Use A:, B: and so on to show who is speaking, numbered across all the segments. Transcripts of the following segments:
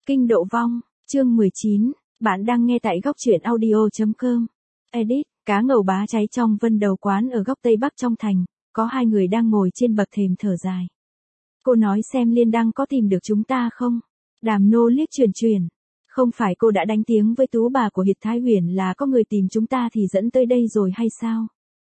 A: Kinh độ vong, chương 19, bạn đang nghe tại góc truyện audio.com. Edit, cá ngầu bá cháy trong vân đầu quán ở góc Tây Bắc trong thành, có hai người đang ngồi trên bậc thềm thở dài. Cô nói xem Liên Đăng có tìm được chúng ta không? Đàm Nô liếc Truyền. Không phải cô đã đánh tiếng với tú bà của Hiệt Thái Huyền là có người tìm chúng ta thì dẫn tới đây rồi hay sao?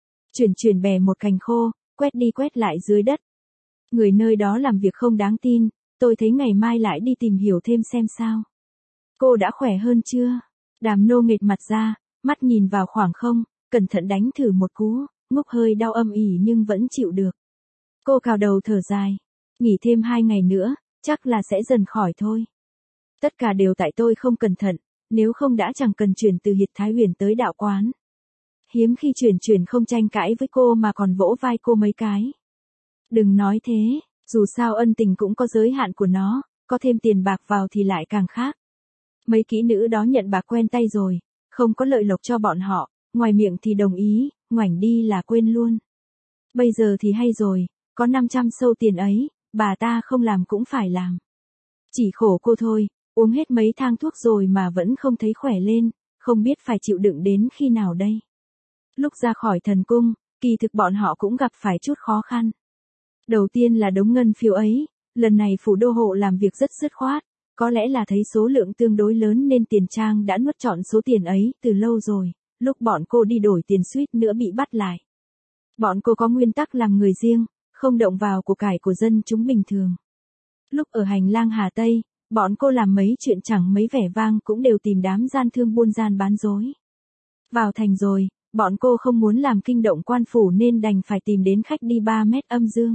A: Truyền bè một cành khô, quét đi quét lại dưới đất. Người nơi đó làm việc không đáng tin, tôi thấy ngày mai lại đi tìm hiểu thêm xem sao. Cô đã khỏe hơn chưa? Đàm Nô nghệt mặt ra, mắt nhìn vào khoảng không, cẩn thận đánh thử một cú, ngốc hơi đau âm ỉ nhưng vẫn chịu được. Cô cào đầu thở dài, nghỉ thêm 2 ngày nữa, chắc là sẽ dần khỏi thôi. Tất cả đều tại tôi không cẩn thận, nếu không đã chẳng cần chuyển từ Hiệt Thái Huyền tới đạo quán. Hiếm khi Truyền không tranh cãi với cô mà còn vỗ vai cô mấy cái. Đừng nói thế, dù sao ân tình cũng có giới hạn của nó, có thêm tiền bạc vào thì lại càng khác. Mấy kỹ nữ đó nhận bạc quen tay rồi, không có lợi lộc cho bọn họ, ngoài miệng thì đồng ý, ngoảnh đi là quên luôn. Bây giờ thì hay rồi, có 500 sâu tiền ấy, bà ta không làm cũng phải làm. Chỉ khổ cô thôi, uống hết mấy thang thuốc rồi mà vẫn không thấy khỏe lên, không biết phải chịu đựng đến khi nào đây. Lúc ra khỏi thần cung, kỳ thực bọn họ cũng gặp phải chút khó khăn. Đầu tiên là đống ngân phiếu ấy, lần này phủ đô hộ làm việc rất dứt khoát, có lẽ là thấy số lượng tương đối lớn nên tiền trang đã nuốt trọn số tiền ấy từ lâu rồi, lúc bọn cô đi đổi tiền suýt nữa bị bắt lại. Bọn cô có nguyên tắc làm người riêng, không động vào của cải của dân chúng bình thường. Lúc ở hành lang Hà Tây, bọn cô làm mấy chuyện chẳng mấy vẻ vang cũng đều tìm đám gian thương buôn gian bán dối. Vào thành rồi, bọn cô không muốn làm kinh động quan phủ nên đành phải tìm đến khách đi 3 mét âm dương.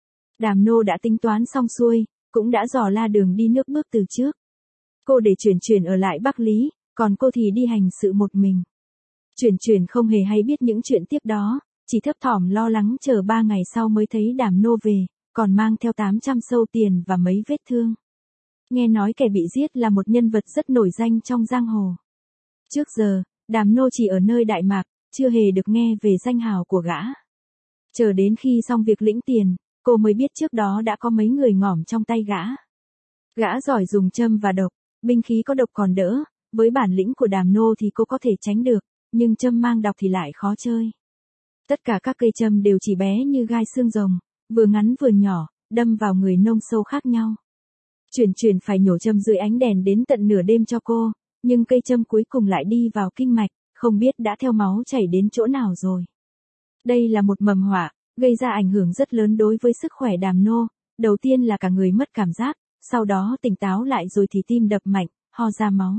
A: Đàm Nô đã tính toán xong xuôi, cũng đã dò la đường đi nước bước từ trước. Cô để Truyền ở lại Bắc Lý, còn cô thì đi hành sự một mình. Truyền không hề hay biết những chuyện tiếp đó, chỉ thấp thỏm lo lắng chờ 3 ngày sau mới thấy Đàm Nô về, còn mang theo 800 sâu tiền và mấy vết thương. Nghe nói kẻ bị giết là một nhân vật rất nổi danh trong giang hồ. Trước giờ, Đàm Nô chỉ ở nơi Đại Mạc, chưa hề được nghe về danh hào của gã. Chờ đến khi xong việc lĩnh tiền, cô mới biết trước đó đã có mấy người ngỏm trong tay gã. Gã giỏi dùng châm và độc, binh khí có độc còn đỡ, với bản lĩnh của Đàm Nô thì cô có thể tránh được, nhưng châm mang độc thì lại khó chơi. Tất cả các cây châm đều chỉ bé như gai xương rồng, vừa ngắn vừa nhỏ, đâm vào người nông sâu khác nhau. Truyền phải nhổ châm dưới ánh đèn đến tận nửa đêm cho cô, nhưng cây châm cuối cùng lại đi vào kinh mạch, không biết đã theo máu chảy đến chỗ nào rồi. Đây là một mầm họa, gây ra ảnh hưởng rất lớn đối với sức khỏe Đàm Nô, đầu tiên là cả người mất cảm giác, sau đó tỉnh táo lại rồi thì tim đập mạnh, ho ra máu.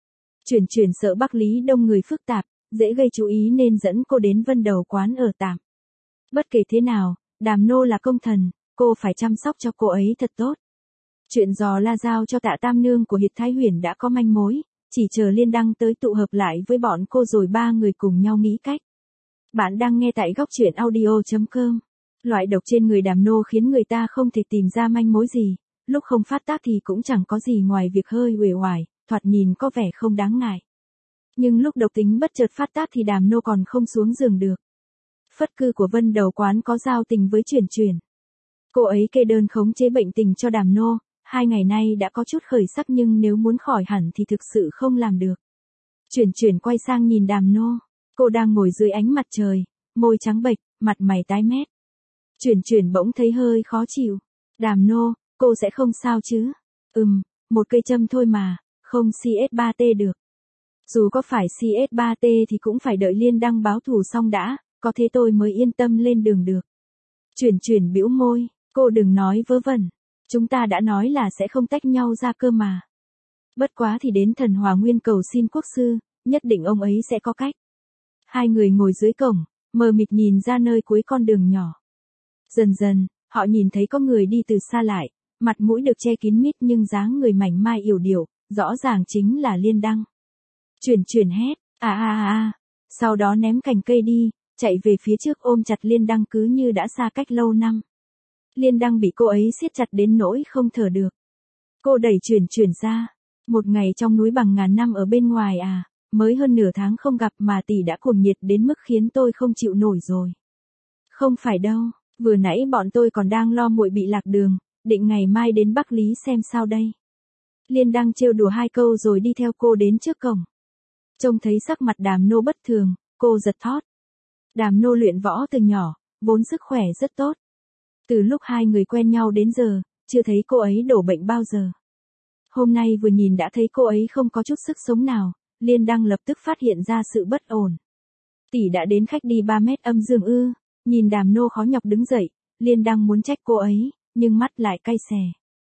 A: Truyền sợ Bắc Lý đông người phức tạp, dễ gây chú ý nên dẫn cô đến Vân Đầu quán ở tạm. Bất kể thế nào, Đàm Nô là công thần, cô phải chăm sóc cho cô ấy thật tốt. Chuyện dò la giao cho Tạ Tam Nương của Hiệt Thái Huyền đã có manh mối, chỉ chờ Liên Đăng tới tụ hợp lại với bọn cô rồi 3 người cùng nhau nghĩ cách. Bạn đang nghe tại góc truyện audio.com. Loại độc trên người Đàm Nô khiến người ta không thể tìm ra manh mối gì, lúc không phát tác thì cũng chẳng có gì ngoài việc hơi uể oải, thoạt nhìn có vẻ không đáng ngại. Nhưng lúc độc tính bất chợt phát tác thì Đàm Nô còn không xuống giường được. Phất cư của Vân Đầu quán có giao tình với Truyền. Cô ấy kê đơn khống chế bệnh tình cho Đàm Nô, 2 ngày nay đã có chút khởi sắc nhưng nếu muốn khỏi hẳn thì thực sự không làm được. Truyền quay sang nhìn Đàm Nô, cô đang ngồi dưới ánh mặt trời, môi trắng bệch, mặt mày tái mét. Truyền bỗng thấy hơi khó chịu. Đàm Nô, cô sẽ không sao chứ? Một cây châm thôi mà, không CS3T được. Dù có phải CS3T thì cũng phải đợi Liên Đăng báo thù xong đã, có thế tôi mới yên tâm lên đường được. Truyền bĩu môi, cô đừng nói vớ vẩn. Chúng ta đã nói là sẽ không tách nhau ra cơ mà. Bất quá thì đến Thần Hòa Nguyên cầu xin quốc sư, nhất định ông ấy sẽ có cách. Hai người ngồi dưới cổng, mờ mịt nhìn ra nơi cuối con đường nhỏ. Dần dần, họ nhìn thấy có người đi từ xa lại, mặt mũi được che kín mít nhưng dáng người mảnh mai yểu điệu, rõ ràng chính là Liên Đăng. Truyền hét, sau đó ném cành cây đi, chạy về phía trước ôm chặt Liên Đăng cứ như đã xa cách lâu năm. Liên Đăng bị cô ấy siết chặt đến nỗi không thở được. Cô đẩy Truyền ra. Một ngày trong núi bằng ngàn năm ở bên ngoài mới hơn nửa tháng không gặp mà tỷ đã cuồng nhiệt đến mức khiến tôi không chịu nổi rồi. Không phải đâu, vừa nãy bọn tôi còn đang lo muội bị lạc đường, định ngày mai đến Bắc Lý xem sao đây. Liên Đăng trêu đùa 2 câu rồi đi theo cô đến trước cổng. Trông thấy sắc mặt Đàm Nô bất thường, cô giật thót. Đàm Nô luyện võ từ nhỏ, vốn sức khỏe rất tốt. Từ lúc 2 người quen nhau đến giờ, chưa thấy cô ấy đổ bệnh bao giờ. Hôm nay vừa nhìn đã thấy cô ấy không có chút sức sống nào, Liên Đăng lập tức phát hiện ra sự bất ổn. Tỷ đã đến khách đi 3 mét âm dương ư? Nhìn Đàm Nô khó nhọc đứng dậy, Liên Đăng muốn trách cô ấy, nhưng mắt lại cay xè.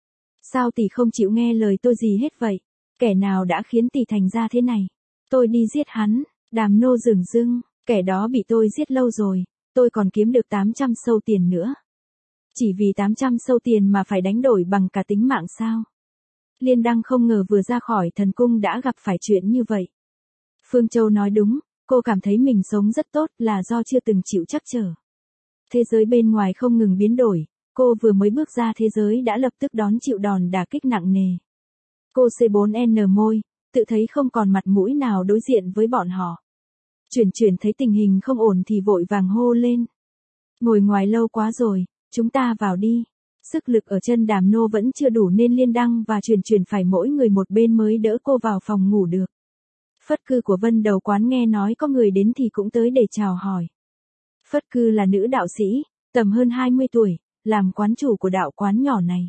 A: Sao tỷ không chịu nghe lời tôi gì hết vậy? Kẻ nào đã khiến tỷ thành ra thế này? Tôi đi giết hắn. Đàm Nô dửng dưng, kẻ đó bị tôi giết lâu rồi, tôi còn kiếm được 800 sâu tiền nữa. Chỉ vì 800 sâu tiền mà phải đánh đổi bằng cả tính mạng sao? Liên Đăng không ngờ vừa ra khỏi thần cung đã gặp phải chuyện như vậy. Phương Châu nói đúng, cô cảm thấy mình sống rất tốt là do chưa từng chịu trắc trở. Thế giới bên ngoài không ngừng biến đổi, cô vừa mới bước ra thế giới đã lập tức đón chịu đòn đả kích nặng nề. Cô C4N môi, tự thấy không còn mặt mũi nào đối diện với bọn họ. Chuyển thấy tình hình không ổn thì vội vàng hô lên. Ngồi ngoài lâu quá rồi, chúng ta vào đi. Sức lực ở chân Đàm Nô vẫn chưa đủ nên Liên Đăng và chuyển phải mỗi người một bên mới đỡ cô vào phòng ngủ được. Phất Cư của Vân Đầu Quán nghe nói có người đến thì cũng tới để chào hỏi. Phất Cư là nữ đạo sĩ, tầm hơn 20 tuổi, làm quán chủ của đạo quán nhỏ này.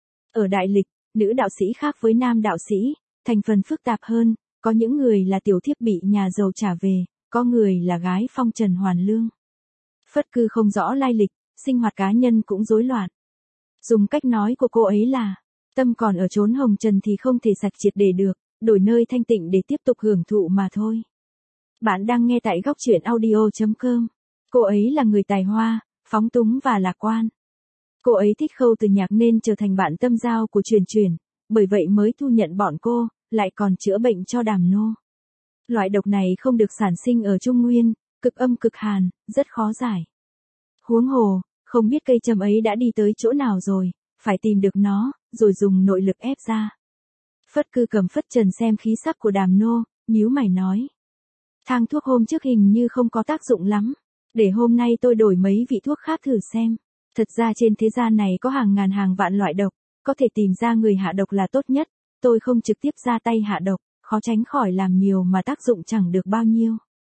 A: Ở Đại Lịch, nữ đạo sĩ khác với nam đạo sĩ, thành phần phức tạp hơn, có những người là tiểu thiếp bị nhà giàu trả về, có người là gái phong trần hoàn lương. Phất Cư không rõ lai lịch, sinh hoạt cá nhân cũng rối loạn. Dùng cách nói của cô ấy là, tâm còn ở chốn hồng trần thì không thể sạch triệt để được, đổi nơi thanh tịnh để tiếp tục hưởng thụ mà thôi. Bạn đang nghe tại góc truyện audio.com. Cô ấy là người tài hoa, phóng túng và lạc quan. Cô ấy thích Khâu Từ Nhạc nên trở thành bạn tâm giao của chuyển, bởi vậy mới thu nhận bọn cô, lại còn chữa bệnh cho Đàm Nô. Loại độc này không được sản sinh ở Trung Nguyên, cực âm cực hàn, rất khó giải. Huống hồ, không biết cây châm ấy đã đi tới chỗ nào rồi, phải tìm được nó, rồi dùng nội lực ép ra. Phất Cư cầm phất trần xem khí sắc của Đàm Nô, nhíu mày nói. Thang thuốc hôm trước hình như không có tác dụng lắm, để hôm nay tôi đổi mấy vị thuốc khác thử xem. Thật ra trên thế gian này có hàng ngàn hàng vạn loại độc, có thể tìm ra người hạ độc là tốt nhất, tôi không trực tiếp ra tay hạ độc, khó tránh khỏi làm nhiều mà tác dụng chẳng được bao nhiêu.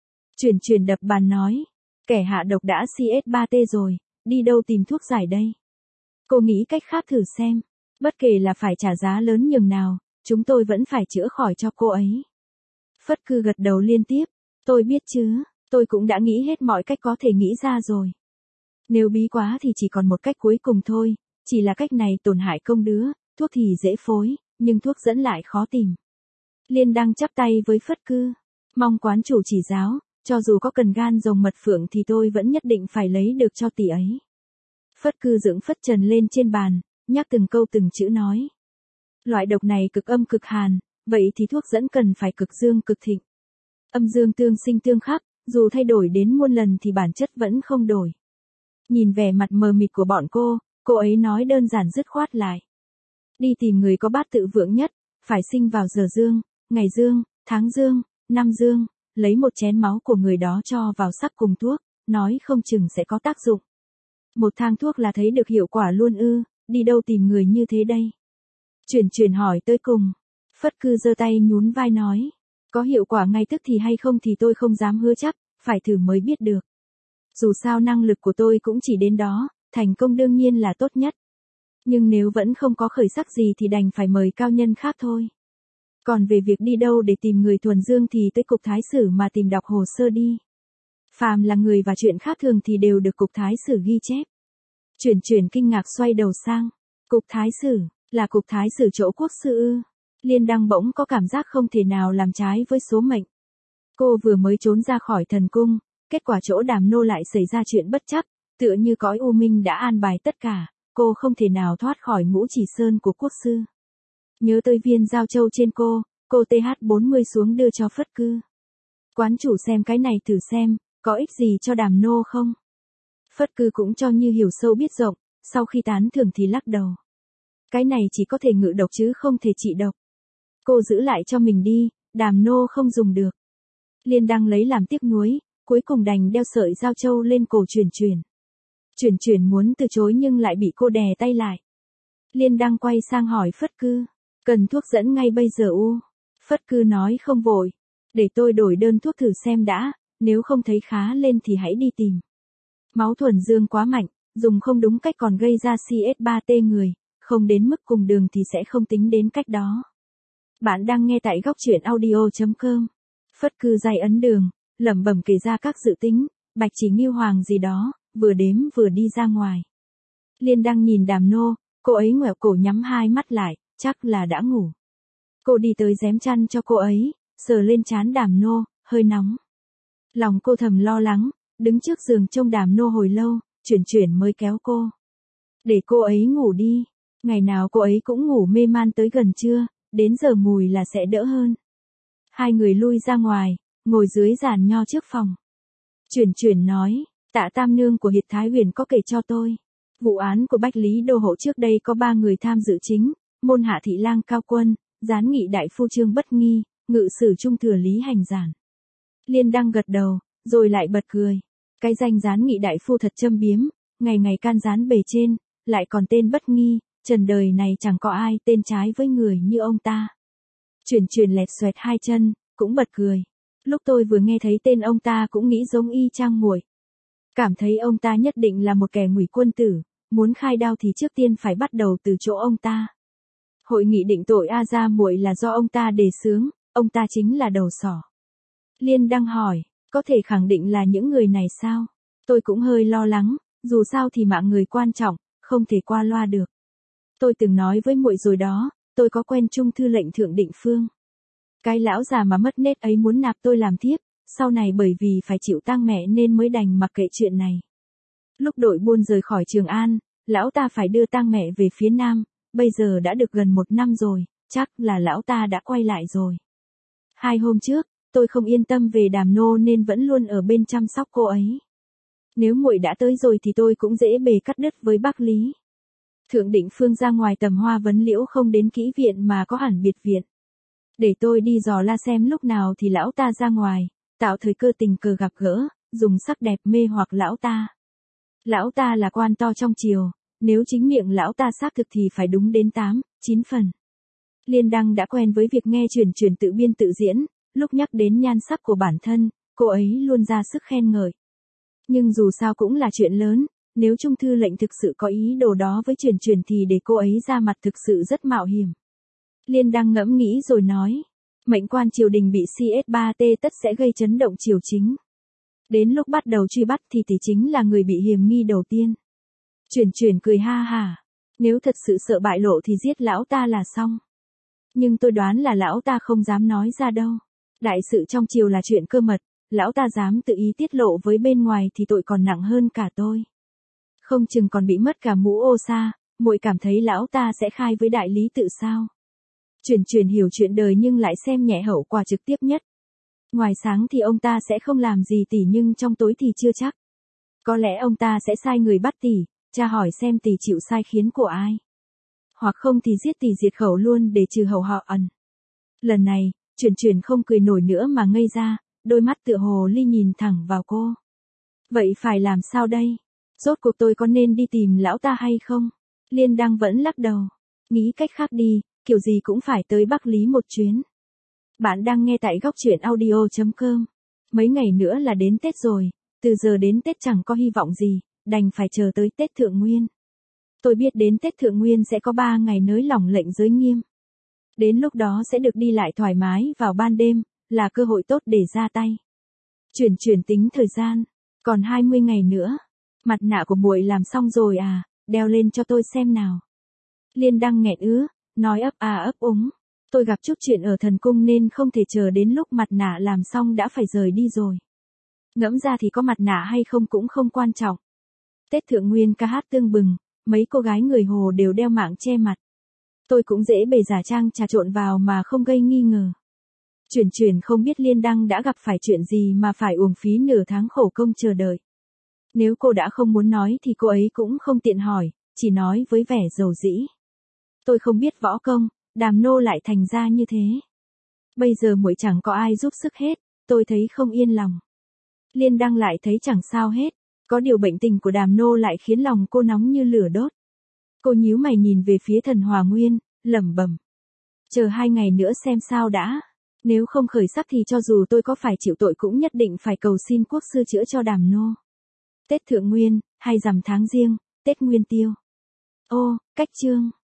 A: Chuyển đập bàn nói, kẻ hạ độc đã CS3T rồi, đi đâu tìm thuốc giải đây? Cô nghĩ cách khác thử xem, bất kể là phải trả giá lớn nhường nào, chúng tôi vẫn phải chữa khỏi cho cô ấy. Phất Cư gật đầu liên tiếp, tôi biết chứ, tôi cũng đã nghĩ hết mọi cách có thể nghĩ ra rồi. Nếu bí quá thì chỉ còn một cách cuối cùng thôi, chỉ là cách này tổn hại công đứa, thuốc thì dễ phối, nhưng thuốc dẫn lại khó tìm. Liên Đăng chắp tay với Phất Cư, mong quán chủ chỉ giáo, cho dù có cần gan rồng mật phượng thì tôi vẫn nhất định phải lấy được cho tỷ ấy. Phất Cư dựng phất trần lên trên bàn, nhắc từng câu từng chữ nói. Loại độc này cực âm cực hàn, vậy thì thuốc dẫn cần phải cực dương cực thịnh. Âm dương tương sinh tương khắc, dù thay đổi đến muôn lần thì bản chất vẫn không đổi. Nhìn vẻ mặt mờ mịt của bọn cô ấy nói đơn giản dứt khoát lại. Đi tìm người có bát tự vượng nhất, phải sinh vào giờ dương, ngày dương, tháng dương, năm dương, lấy một chén máu của người đó cho vào sắc cùng thuốc, nói không chừng sẽ có tác dụng. Một thang thuốc là thấy được hiệu quả luôn ư, đi đâu tìm người như thế đây? Chuyển hỏi tới cùng. Phất Cư giơ tay nhún vai nói, có hiệu quả ngay tức thì hay không thì tôi không dám hứa chắc, phải thử mới biết được. Dù sao năng lực của tôi cũng chỉ đến đó, thành công đương nhiên là tốt nhất. Nhưng nếu vẫn không có khởi sắc gì thì đành phải mời cao nhân khác thôi. Còn về việc đi đâu để tìm người thuần dương thì tới cục thái sử mà tìm đọc hồ sơ đi. Phàm là người và chuyện khác thường thì đều được cục thái sử ghi chép. Chuyển kinh ngạc xoay đầu sang. Cục thái sử, là cục thái sử chỗ quốc sư ư? Liên Đăng bỗng có cảm giác không thể nào làm trái với số mệnh. Cô vừa mới trốn ra khỏi thần cung, kết quả chỗ Đàm Nô lại xảy ra chuyện bất trắc, tựa như cõi u minh đã an bài tất cả, cô không thể nào thoát khỏi ngũ chỉ sơn của quốc sư. Nhớ tới viên giao châu trên cô TH40 xuống đưa cho Phất Cư. Quán chủ xem cái này thử xem, có ích gì cho Đàm Nô không? Phất Cư cũng cho như hiểu sâu biết rộng, sau khi tán thưởng thì lắc đầu. Cái này chỉ có thể ngự độc chứ không thể trị độc. Cô giữ lại cho mình đi, Đàm Nô không dùng được. Liên Đăng lấy làm tiếc nuối, cuối cùng đành đeo sợi giao châu lên cổ Chuyển muốn từ chối nhưng lại bị cô đè tay lại. Liên Đăng quay sang hỏi Phất Cư, Cần thuốc dẫn ngay bây giờ u. Phất Cư nói không vội. Để tôi đổi đơn thuốc thử xem đã, nếu không thấy khá lên thì hãy đi tìm. Máu thuần dương quá mạnh, dùng không đúng cách còn gây ra CS3T người, không đến mức cùng đường thì sẽ không tính đến cách đó. Bạn đang nghe tại góc truyện audio.com. Phất Cư day ấn đường, lẩm bẩm kể ra các dự tính, Bạch Chỉ Ngưu Hoàng gì đó, vừa đếm vừa đi ra ngoài. Liên đang nhìn Đàm Nô, cô ấy ngoẹo cổ nhắm hai mắt lại, chắc là đã ngủ. Cô đi tới giém chăn cho cô ấy, sờ lên trán Đàm Nô, hơi nóng. Lòng cô thầm lo lắng, đứng trước giường trông Đàm Nô hồi lâu, chuyển mới kéo cô. Để cô ấy ngủ đi, ngày nào cô ấy cũng ngủ mê man tới gần trưa, đến giờ mùi là sẽ đỡ hơn. Hai người lui ra ngoài, ngồi dưới giàn nho trước phòng. Chuyển nói, Tạ Tam Nương của Hiệt Thái Huyền có kể cho tôi. Vụ án của Bách Lý Đô Hộ trước đây có 3 người tham dự chính, môn hạ thị lang Cao Quân, gián nghị đại phu Trương Bất Nghi, ngự sử trung thừa Lý Hành Giản. Liên Đăng gật đầu, rồi lại bật cười. Cái danh gián nghị đại phu thật châm biếm, ngày ngày can gián bề trên, lại còn tên Bất Nghi, trần đời này chẳng có ai tên trái với người như ông ta. Chuyển lẹt xoẹt hai chân, cũng bật cười. Lúc tôi vừa nghe thấy tên ông ta cũng nghĩ giống y chang muội. Cảm thấy ông ta nhất định là một kẻ ngụy quân tử, muốn khai đao thì trước tiên phải bắt đầu từ chỗ ông ta. Hội nghị định tội A Gia muội là do ông ta đề xướng, ông ta chính là đầu sỏ. Liên Đăng hỏi, có thể khẳng định là những người này sao? Tôi cũng hơi lo lắng, dù sao thì mạng người quan trọng, không thể qua loa được. Tôi từng nói với muội rồi đó, tôi có quen Trung thư lệnh Thượng Định Phương. Cái lão già mà mất nết ấy muốn nạp tôi làm thiếp, sau này bởi vì phải chịu tang mẹ nên mới đành mặc kệ chuyện này. Lúc đội buôn rời khỏi Trường An, lão ta phải đưa tang mẹ về phía Nam, bây giờ đã được gần 1 năm rồi, chắc là lão ta đã quay lại rồi. 2 hôm trước, tôi không yên tâm về Đàm Nô nên vẫn luôn ở bên chăm sóc cô ấy. Nếu muội đã tới rồi thì tôi cũng dễ bề cắt đứt với Bắc Lý. Thượng Định Phương ra ngoài tầm Hoa Vấn Liễu không đến kỹ viện mà có hẳn biệt viện. Để tôi đi dò la xem lúc nào thì lão ta ra ngoài, tạo thời cơ tình cờ gặp gỡ, dùng sắc đẹp mê hoặc lão ta. Lão ta là quan to trong triều, nếu chính miệng lão ta xác thực thì phải đúng đến 8, 9 phần. Liên Đăng đã quen với việc nghe chuyển tự biên tự diễn, lúc nhắc đến nhan sắc của bản thân, cô ấy luôn ra sức khen ngợi. Nhưng dù sao cũng là chuyện lớn, nếu Trung thư lệnh thực sự có ý đồ đó với chuyển thì để cô ấy ra mặt thực sự rất mạo hiểm. Liên Đăng ngẫm nghĩ rồi nói, mệnh quan triều đình bị CS3T tất sẽ gây chấn động triều chính. Đến lúc bắt đầu truy bắt thì tỷ chính là người bị hiểm nghi đầu tiên. Chuyển cười ha hả, nếu thật sự sợ bại lộ thì giết lão ta là xong. Nhưng tôi đoán là lão ta không dám nói ra đâu. Đại sự trong triều là chuyện cơ mật, lão ta dám tự ý tiết lộ với bên ngoài thì tội còn nặng hơn cả tôi. Không chừng còn bị mất cả mũ ô sa, muội cảm thấy lão ta sẽ khai với đại lý tự sao? Chuyển hiểu chuyện đời nhưng lại xem nhẹ hậu quả trực tiếp nhất. Ngoài sáng thì ông ta sẽ không làm gì tỷ nhưng trong tối thì chưa chắc. Có lẽ ông ta sẽ sai người bắt tỷ, tra hỏi xem tỷ chịu sai khiến của ai. Hoặc không thì giết tỷ diệt khẩu luôn để trừ hậu họ ẩn. Lần này, chuyển không cười nổi nữa mà ngây ra, đôi mắt tựa hồ ly nhìn thẳng vào cô. Vậy phải làm sao đây? Rốt cuộc tôi có nên đi tìm lão ta hay không? Liên Đăng vẫn lắc đầu. Nghĩ cách khác đi, kiểu gì cũng phải tới Bắc Lý một chuyến. Bạn đang nghe tại góc truyện audio.com. Mấy ngày nữa là đến Tết rồi, từ giờ đến Tết chẳng có hy vọng gì, đành phải chờ tới Tết Thượng Nguyên. Tôi biết đến Tết Thượng Nguyên sẽ có 3 ngày nới lỏng lệnh giới nghiêm. Đến lúc đó sẽ được đi lại thoải mái vào ban đêm, là cơ hội tốt để ra tay. Chuyển tính thời gian, còn 20 ngày nữa. Mặt nạ của muội làm xong rồi à, đeo lên cho tôi xem nào. Liên Đăng nghẹn ứ, nói ấp à ấp úng. Tôi gặp chút chuyện ở thần cung nên không thể chờ đến lúc mặt nạ làm xong đã phải rời đi rồi. Ngẫm ra thì có mặt nạ hay không cũng không quan trọng. Tết Thượng Nguyên ca hát tương bừng, mấy cô gái người Hồ đều đeo mạng che mặt. Tôi cũng dễ bề giả trang trà trộn vào mà không gây nghi ngờ. Chuyển không biết Liên Đăng đã gặp phải chuyện gì mà phải uổng phí nửa tháng khổ công chờ đợi. Nếu cô đã không muốn nói thì cô ấy cũng không tiện hỏi, chỉ nói với vẻ dầu dĩ. Tôi không biết võ công, Đàm Nô lại thành ra như thế. Bây giờ muội chẳng có ai giúp sức hết, tôi thấy không yên lòng. Liên Đăng lại thấy chẳng sao hết, có điều bệnh tình của Đàm Nô lại khiến lòng cô nóng như lửa đốt. Cô nhíu mày nhìn về phía Thần Hòa Nguyên, lẩm bẩm. Chờ 2 ngày nữa xem sao đã. Nếu không khởi sắc thì cho dù tôi có phải chịu tội cũng nhất định phải cầu xin quốc sư chữa cho Đàm Nô. Tết Thượng Nguyên, hay rằm tháng Giêng, Tết Nguyên Tiêu. Ô, cách chương.